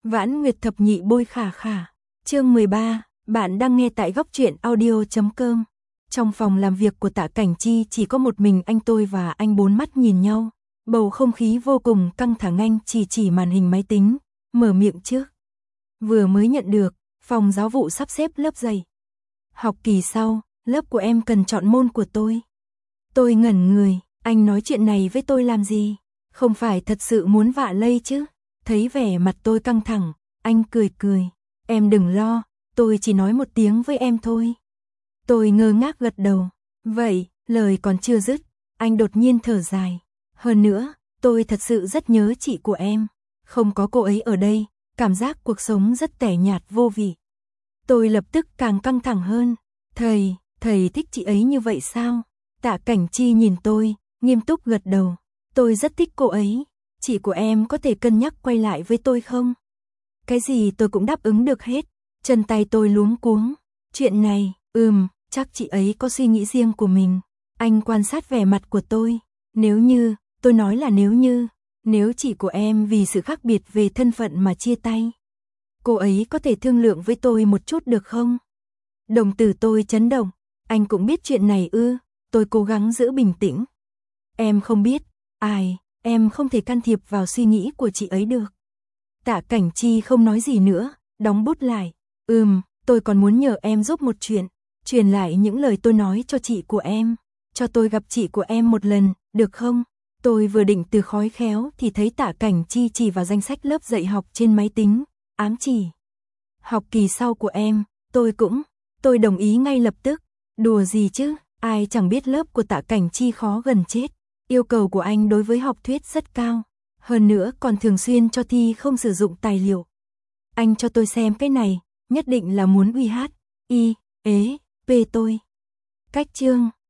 Vãn Nguyệt thập nhị bôi khả khả. Chương 13, bạn đang nghe tại góc truyện audio.com. Trong phòng làm việc của Tạ Cảnh Chi chỉ có một mình anh tôi và anh bốn mắt nhìn nhau. Bầu không khí vô cùng căng thẳng, anh chỉ màn hình máy tính, mở miệng trước. Vừa mới nhận được, phòng giáo vụ sắp xếp lớp dày. Học kỳ sau, lớp của em cần chọn môn của tôi. Tôi ngẩn người, anh nói chuyện này với tôi làm gì? Không phải thật sự muốn vạ lây chứ? Thấy vẻ mặt tôi căng thẳng, anh cười cười. Em đừng lo, tôi chỉ nói một tiếng với em thôi. Tôi ngơ ngác gật đầu. Vậy, lời còn chưa dứt, anh đột nhiên thở dài. Hơn nữa, tôi thật sự rất nhớ chị của em. Không có cô ấy ở đây, cảm giác cuộc sống rất tẻ nhạt vô vị. Tôi lập tức càng căng thẳng hơn. Thầy thích chị ấy như vậy sao? Tạ Cảnh Chi nhìn tôi, nghiêm túc gật đầu. Tôi rất thích cô ấy. Chị của em có thể cân nhắc quay lại với tôi không? Cái gì tôi cũng đáp ứng được hết. Chân tay tôi luống cuống. Chuyện này, chắc chị ấy có suy nghĩ riêng của mình. Anh quan sát vẻ mặt của tôi. Nếu như, tôi nói là nếu chị của em vì sự khác biệt về thân phận mà chia tay, cô ấy có thể thương lượng với tôi một chút được không? Đồng tử tôi chấn động. Anh cũng biết chuyện này ư? Tôi cố gắng giữ bình tĩnh. Em không biết, em không thể can thiệp vào suy nghĩ của chị ấy được. Tạ Cảnh Chi không nói gì nữa, đóng bút lại. Tôi còn muốn nhờ em giúp một chuyện, truyền lại những lời tôi nói cho chị của em. Cho tôi gặp chị của em một lần, được không? Tôi vừa định từ khói khéo thì thấy Tạ Cảnh Chi chỉ vào danh sách lớp dạy học trên máy tính, ám chỉ. Học kỳ sau của em, tôi đồng ý ngay lập tức. Đùa gì chứ, ai chẳng biết lớp của Tạ Cảnh Chi khó gần chết. Yêu cầu của anh đối với học thuyết rất cao. Hơn nữa còn thường xuyên cho thi không sử dụng tài liệu. Anh cho tôi xem cái này, nhất định là muốn uy hát, y, ế, p tôi. Cách chương